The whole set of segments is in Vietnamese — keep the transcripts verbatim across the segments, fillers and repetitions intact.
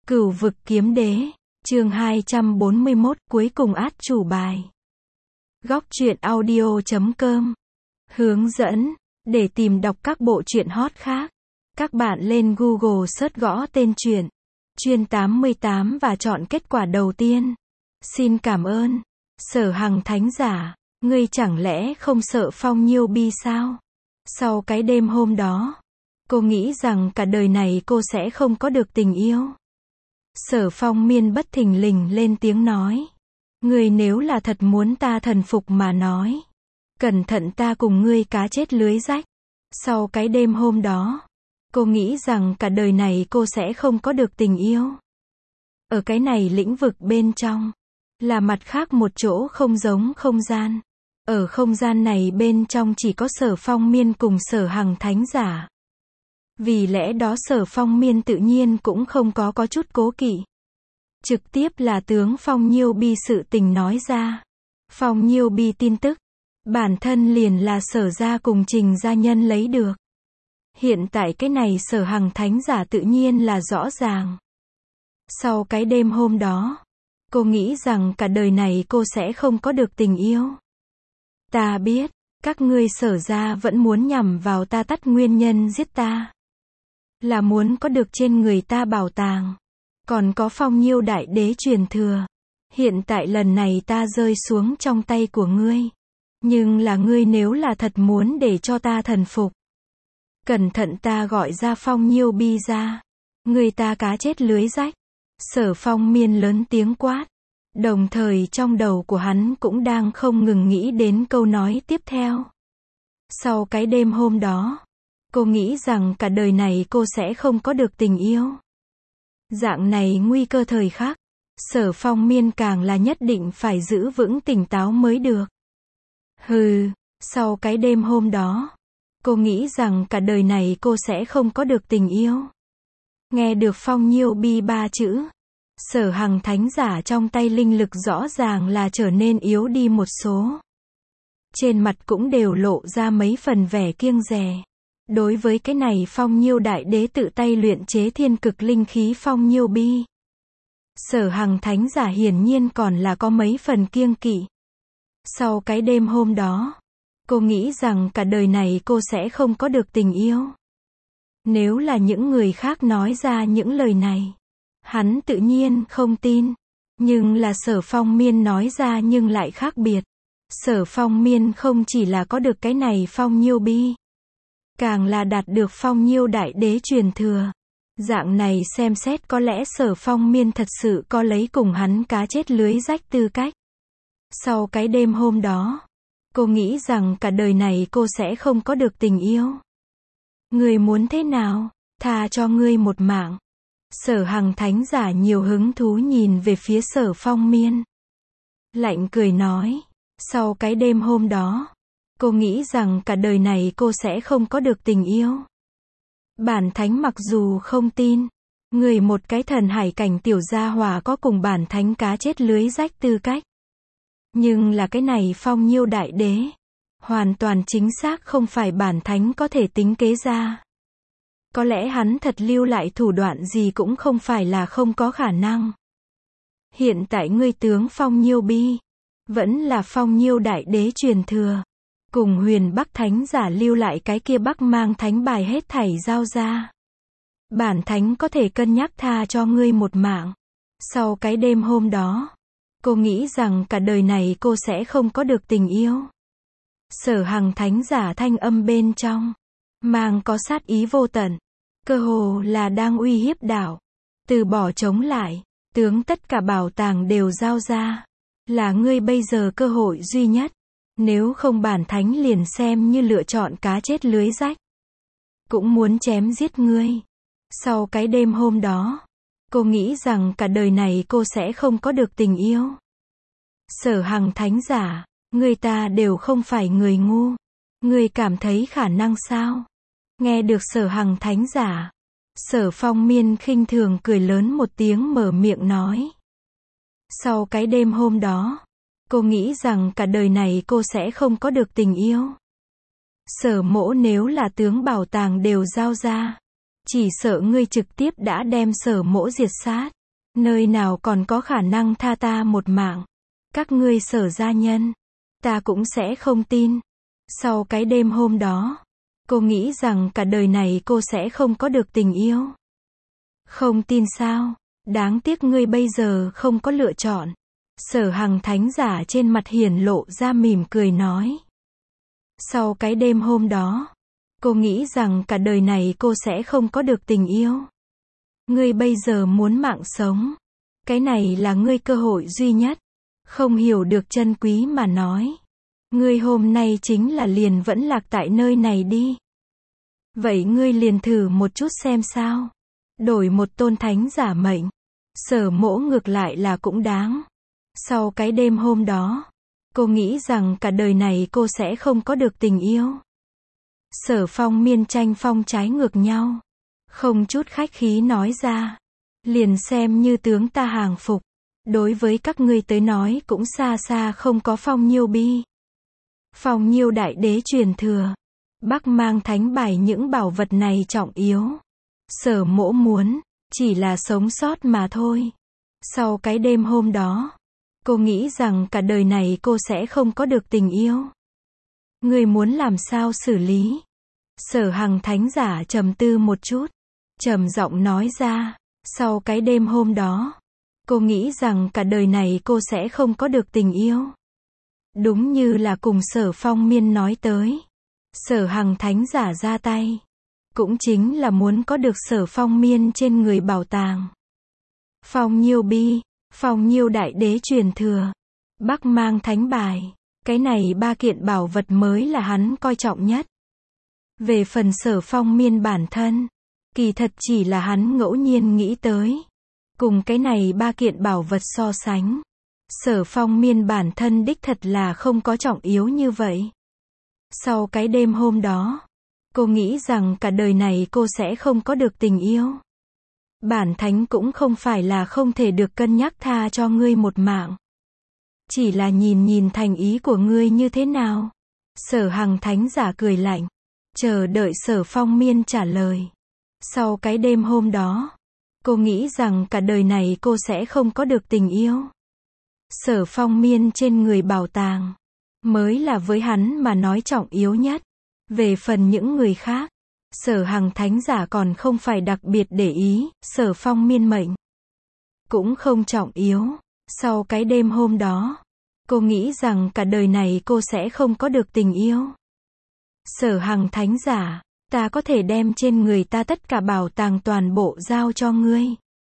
Cửu vực kiếm đế, chương hai trăm bốn mươi mốt, cuối cùng át chủ bài. Góc truyện audio.com Hướng dẫn, để tìm đọc các bộ truyện hot khác, các bạn lên Google search gõ tên truyện, Chuyên tám mươi tám và chọn kết quả đầu tiên. Xin cảm ơn. Sở Hằng thánh giả, ngươi chẳng lẽ không sợ Phong Nhiêu Bi sao? Sau cái đêm hôm đó, cô nghĩ rằng cả đời này cô sẽ không có được tình yêu. Sở Phong Miên bất thình lình lên tiếng nói. Ngươi nếu là thật muốn ta thần phục mà nói, cẩn thận ta cùng ngươi cá chết lưới rách. Sau cái đêm hôm đó, cô nghĩ rằng cả đời này cô sẽ không có được tình yêu. Ở cái này lĩnh vực bên trong, là mặt khác một chỗ không giống không gian. Ở không gian này bên trong chỉ có Sở Phong Miên cùng Sở Hằng thánh giả. Vì lẽ đó Sở Phong Miên tự nhiên cũng không có có chút cố kỵ. Trực tiếp là tướng Phong Nhiêu Bi sự tình nói ra. Phong Nhiêu Bi tin tức, bản thân liền là Sở gia cùng Trình gia nhân lấy được. Hiện tại cái này Sở Hằng thánh giả tự nhiên là rõ ràng. Sau cái đêm hôm đó, cô nghĩ rằng cả đời này cô sẽ không có được tình yêu. Ta biết, các ngươi Sở gia vẫn muốn nhằm vào ta tắt nguyên nhân giết ta. Là muốn có được trên người ta bảo tàng. Còn có Phong Nhiêu đại đế truyền thừa. Hiện tại lần này ta rơi xuống trong tay của ngươi. Nhưng là ngươi nếu là thật muốn để cho ta thần phục, cẩn thận ta gọi ra Phong Nhiêu Bi ra. Ngươi ta cá chết lưới rách. Sở Phong Miên lớn tiếng quát. Đồng thời trong đầu của hắn cũng đang không ngừng nghĩ đến câu nói tiếp theo. Sau cái đêm hôm đó, cô nghĩ rằng cả đời này cô sẽ không có được tình yêu. Dạng này nguy cơ thời khắc, Sở Phong Miên càng là nhất định phải giữ vững tỉnh táo mới được. Hừ, sau cái đêm hôm đó, cô nghĩ rằng cả đời này cô sẽ không có được tình yêu. Nghe được Phong Nhiêu Bi ba chữ, Sở Hằng thánh giả trong tay linh lực rõ ràng là trở nên yếu đi một số. Trên mặt cũng đều lộ ra mấy phần vẻ kiêng dè. Đối với cái này Phong Nhiêu đại đế tự tay luyện chế thiên cực linh khí Phong Nhiêu Bi, Sở Hằng thánh giả hiển nhiên còn là có mấy phần kiêng kỵ. Sau cái đêm hôm đó, cô nghĩ rằng cả đời này cô sẽ không có được tình yêu. Nếu là những người khác nói ra những lời này, hắn tự nhiên không tin. Nhưng là Sở Phong Miên nói ra nhưng lại khác biệt. Sở Phong Miên không chỉ là có được cái này Phong Nhiêu Bi, càng là đạt được Phong Nhiêu đại đế truyền thừa. Dạng này xem xét có lẽ Sở Phong Miên thật sự có lấy cùng hắn cá chết lưới rách tư cách. Sau cái đêm hôm đó, cô nghĩ rằng cả đời này cô sẽ không có được tình yêu. Ngươi muốn thế nào? Tha cho ngươi một mạng. Sở Hằng thánh giả nhiều hứng thú nhìn về phía Sở Phong Miên. Lạnh cười nói. Sau cái đêm hôm đó, cô nghĩ rằng cả đời này cô sẽ không có được tình yêu. Bản thánh mặc dù không tin, người một cái thần hải cảnh tiểu gia hỏa có cùng bản thánh cá chết lưới rách tư cách. Nhưng là cái này Phong Nhiêu đại đế, hoàn toàn chính xác không phải bản thánh có thể tính kế ra. Có lẽ hắn thật lưu lại thủ đoạn gì cũng không phải là không có khả năng. Hiện tại ngươi tướng Phong Nhiêu Bi, vẫn là Phong Nhiêu đại đế truyền thừa. Cùng Huyền Bắc thánh giả lưu lại cái kia Bắc mang thánh bài hết thảy giao ra. Bản thánh có thể cân nhắc tha cho ngươi một mạng. Sau cái đêm hôm đó, cô nghĩ rằng cả đời này cô sẽ không có được tình yêu. Sở Hằng thánh giả thanh âm bên trong, mang có sát ý vô tận. Cơ hồ là đang uy hiếp đảo. Từ bỏ chống lại, tướng tất cả bảo tàng đều giao ra. Là ngươi bây giờ cơ hội duy nhất. Nếu không bản thánh liền xem như lựa chọn cá chết lưới rách. Cũng muốn chém giết ngươi. Sau cái đêm hôm đó, cô nghĩ rằng cả đời này cô sẽ không có được tình yêu. Sở Hằng thánh giả, người ta đều không phải người ngu. Ngươi cảm thấy khả năng sao? Nghe được Sở Hằng thánh giả, Sở Phong Miên khinh thường cười lớn một tiếng mở miệng nói. Sau cái đêm hôm đó, cô nghĩ rằng cả đời này cô sẽ không có được tình yêu. Sở mỗ nếu là tướng bảo tàng đều giao ra, chỉ sợ ngươi trực tiếp đã đem Sở mỗ diệt sát. Nơi nào còn có khả năng tha ta một mạng. Các ngươi Sở gia nhân. Ta cũng sẽ không tin. Sau cái đêm hôm đó, cô nghĩ rằng cả đời này cô sẽ không có được tình yêu. Không tin sao? Đáng tiếc ngươi bây giờ không có lựa chọn. Sở Hằng thánh giả trên mặt hiển lộ ra mỉm cười nói. Sau cái đêm hôm đó, cô nghĩ rằng cả đời này cô sẽ không có được tình yêu. Ngươi bây giờ muốn mạng sống. Cái này là ngươi cơ hội duy nhất. Không hiểu được chân quý mà nói. Ngươi hôm nay chính là liền vẫn lạc tại nơi này đi. Vậy ngươi liền thử một chút xem sao. Đổi một tôn thánh giả mệnh. Sở Mỗ ngược lại là cũng đáng. Sau cái đêm hôm đó, cô nghĩ rằng cả đời này cô sẽ không có được tình yêu. Sở Phong Miên tranh phong trái ngược nhau. Không chút khách khí nói ra. Liền xem như tướng ta hàng phục. Đối với các ngươi tới nói cũng xa xa không có Phong Nhiêu bi. Phong Nhiêu đại đế truyền thừa. Bắc mang thánh bài những bảo vật này trọng yếu. Sở Mỗ muốn, chỉ là sống sót mà thôi. Sau cái đêm hôm đó, cô nghĩ rằng cả đời này cô sẽ không có được tình yêu. Ngươi muốn làm sao xử lý? Sở Hằng thánh giả trầm tư một chút. Trầm giọng nói ra, sau cái đêm hôm đó, cô nghĩ rằng cả đời này cô sẽ không có được tình yêu. Đúng như là cùng Sở Phong Miên nói tới. Sở Hằng thánh giả ra tay. Cũng chính là muốn có được Sở Phong Miên trên người bảo tàng. Phong Nhiêu bi, Phong Nhiêu đại đế truyền thừa, Bắc mang thánh bài. Cái này ba kiện bảo vật mới là hắn coi trọng nhất. Về phần Sở Phong Miên bản thân, kỳ thật chỉ là hắn ngẫu nhiên nghĩ tới. Cùng cái này ba kiện bảo vật so sánh, Sở Phong Miên bản thân đích thật là không có trọng yếu như vậy. Sau cái đêm hôm đó, cô nghĩ rằng cả đời này cô sẽ không có được tình yêu. Bản thánh cũng không phải là không thể được cân nhắc tha cho ngươi một mạng. Chỉ là nhìn nhìn thành ý của ngươi như thế nào. Sở Hằng thánh giả cười lạnh. Chờ đợi Sở Phong Miên trả lời. Sau cái đêm hôm đó, cô nghĩ rằng cả đời này cô sẽ không có được tình yêu. Sở Phong Miên trên người bảo tàng, mới là với hắn mà nói trọng yếu nhất. Về phần những người khác, Sở Hằng thánh giả còn không phải đặc biệt để ý. Sở Phong Miên mệnh cũng không trọng yếu. Sau cái đêm hôm đó, cô nghĩ rằng cả đời này cô sẽ không có được tình yêu. Sở Hằng thánh giả, ta có thể đem trên người ta tất cả bảo tàng toàn bộ giao cho ngươi.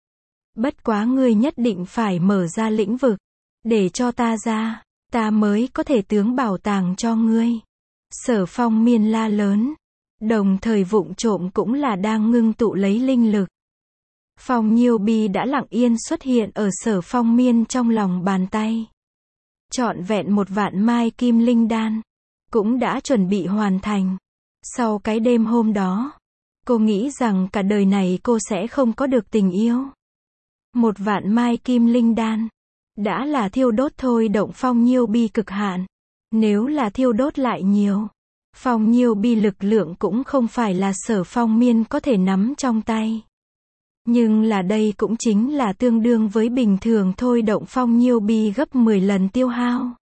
Bất quá ngươi nhất định phải mở ra lĩnh vực, để cho ta ra, ta mới có thể tướng bảo tàng cho ngươi. Sở Phong Miên la lớn, đồng thời vụng trộm cũng là đang ngưng tụ lấy linh lực. Phong Nhiêu bi đã lặng yên xuất hiện ở Sở Phong Miên trong lòng bàn tay. Trọn vẹn một vạn mai kim linh đan, cũng đã chuẩn bị hoàn thành. Sau cái đêm hôm đó, cô nghĩ rằng cả đời này cô sẽ không có được tình yêu. Một vạn mai kim linh đan, đã là thiêu đốt thôi động Phong Nhiêu bi cực hạn. Nếu là thiêu đốt lại nhiều, Phong Nhiêu bi lực lượng cũng không phải là Sở Phong Miên có thể nắm trong tay. Nhưng là đây cũng chính là tương đương với bình thường thôi động Phong Nhiêu bi gấp mười lần tiêu hao.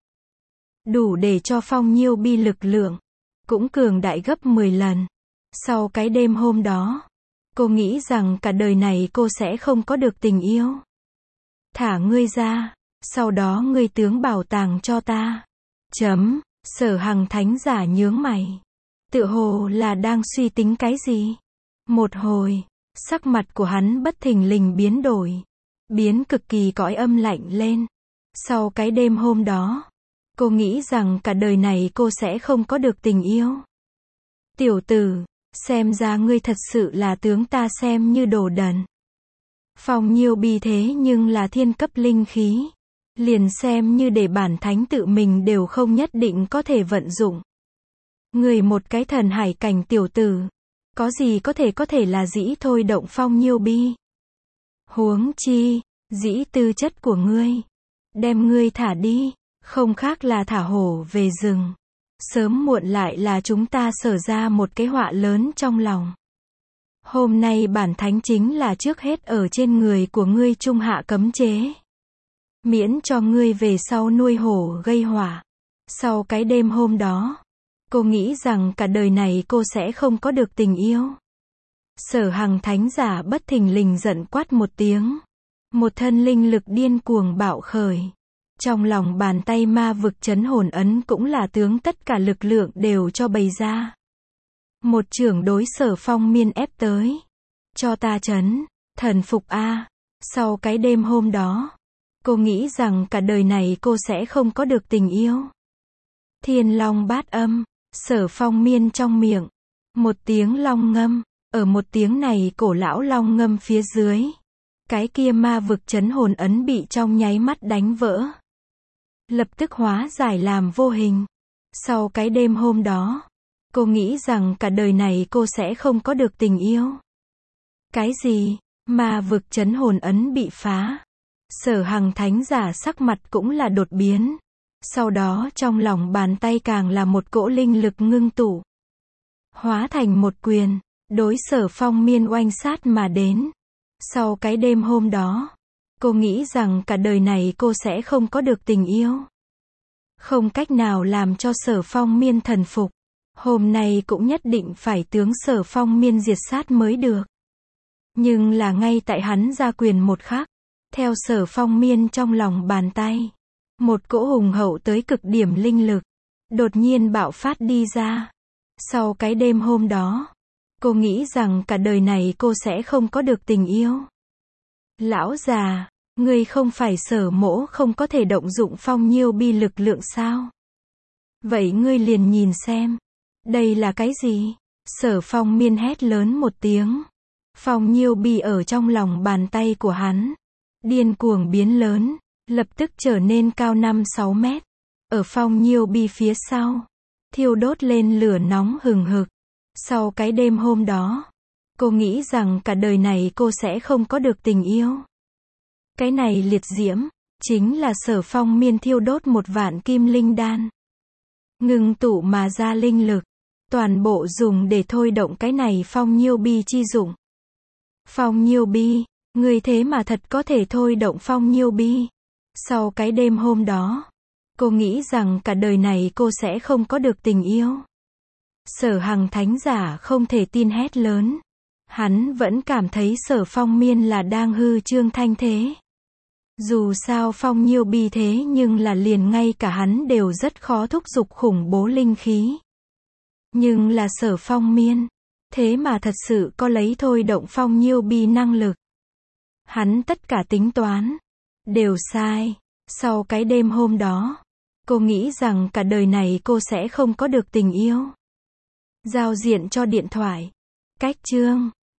Đủ để cho Phong Nhiêu bi lực lượng cũng cường đại gấp mười lần. Sau cái đêm hôm đó, cô nghĩ rằng cả đời này cô sẽ không có được tình yêu. Thả ngươi ra, sau đó ngươi tướng bảo tàng cho ta. Chấm, Sở Hằng thánh giả nhướng mày. Tựa hồ là đang suy tính cái gì? Một hồi, sắc mặt của hắn bất thình lình biến đổi. Biến cực kỳ cõi âm lạnh lên. Sau cái đêm hôm đó, cô nghĩ rằng cả đời này cô sẽ không có được tình yêu. Tiểu tử, xem ra ngươi thật sự là tướng ta xem như đồ đần. Phong Nhiêu bi thế nhưng là thiên cấp linh khí. Liền xem như để bản thánh tự mình đều không nhất định có thể vận dụng. Người một cái thần hải cảnh tiểu tử, có gì có thể có thể là dĩ thôi động Phong Nhiêu bi. Huống chi, dĩ tư chất của ngươi, đem ngươi thả đi, không khác là thả hổ về rừng. Sớm muộn lại là chúng ta Sở ra một cái họa lớn trong lòng. Hôm nay bản thánh chính là trước hết ở trên người của ngươi trung hạ cấm chế. Miễn cho ngươi về sau nuôi hổ gây họa. Sau cái đêm hôm đó, cô nghĩ rằng cả đời này cô sẽ không có được tình yêu. Sở Hằng thánh giả bất thình lình giận quát một tiếng. Một thân linh lực điên cuồng bạo khởi. Trong lòng bàn tay ma vực chấn hồn ấn cũng là tướng tất cả lực lượng đều cho bày ra. Một chưởng đối Sở Phong Miên ép tới. Cho ta chấn, thần phục a. Sau cái đêm hôm đó, cô nghĩ rằng cả đời này cô sẽ không có được tình yêu. Thiên long bát âm, Sở Phong Miên trong miệng. Một tiếng long ngâm, ở một tiếng này cổ lão long ngâm phía dưới. Cái kia ma vực chấn hồn ấn bị trong nháy mắt đánh vỡ. Lập tức hóa giải làm vô hình. Sau cái đêm hôm đó, cô nghĩ rằng cả đời này cô sẽ không có được tình yêu. Cái gì? Ma vực chấn hồn ấn bị phá. Sở Hằng thánh giả sắc mặt cũng là đột biến. Sau đó trong lòng bàn tay càng là một cỗ linh lực ngưng tụ. Hóa thành một quyền, đối Sở Phong Miên oanh sát mà đến. Sau cái đêm hôm đó, cô nghĩ rằng cả đời này cô sẽ không có được tình yêu. Không cách nào làm cho Sở Phong Miên thần phục. Hôm nay cũng nhất định phải tướng Sở Phong Miên diệt sát mới được. Nhưng là ngay tại hắn ra quyền một khắc, theo Sở Phong Miên trong lòng bàn tay, một cỗ hùng hậu tới cực điểm linh lực, đột nhiên bạo phát đi ra. Sau cái đêm hôm đó, cô nghĩ rằng cả đời này cô sẽ không có được tình yêu. Lão già, ngươi không phải Sở mỗ không có thể động dụng phong nhiêu bi lực lượng sao? Vậy ngươi liền nhìn xem. Đây là cái gì? Sở Phong Miên hét lớn một tiếng. Phong nhiêu bi ở trong lòng bàn tay của hắn. Điên cuồng biến lớn, lập tức trở nên cao năm sáu mét. Ở phong nhiêu bi phía sau, thiêu đốt lên lửa nóng hừng hực. Sau cái đêm hôm đó, cô nghĩ rằng cả đời này cô sẽ không có được tình yêu. Cái này liệt diễm, chính là Sở Phong Miên thiêu đốt một vạn kim linh đan. Ngưng tụ mà ra linh lực, toàn bộ dùng để thôi động cái này phong nhiêu bi chi dụng. Phong nhiêu bi, người thế mà thật có thể thôi động phong nhiêu bi. Sau cái đêm hôm đó, cô nghĩ rằng cả đời này cô sẽ không có được tình yêu. Sở Hằng thánh giả không thể tin hét lớn. Hắn vẫn cảm thấy Sở Phong Miên là đang hư trương thanh thế. Dù sao phong nhiêu bi thế nhưng là liền ngay cả hắn đều rất khó thúc giục khủng bố linh khí. Nhưng là Sở Phong Miên, thế mà thật sự có lấy thôi động phong nhiêu bi năng lực. Hắn tất cả tính toán đều sai. Sau cái đêm hôm đó, cô nghĩ rằng cả đời này cô sẽ không có được tình yêu. Giao diện cho điện thoại. Cách chương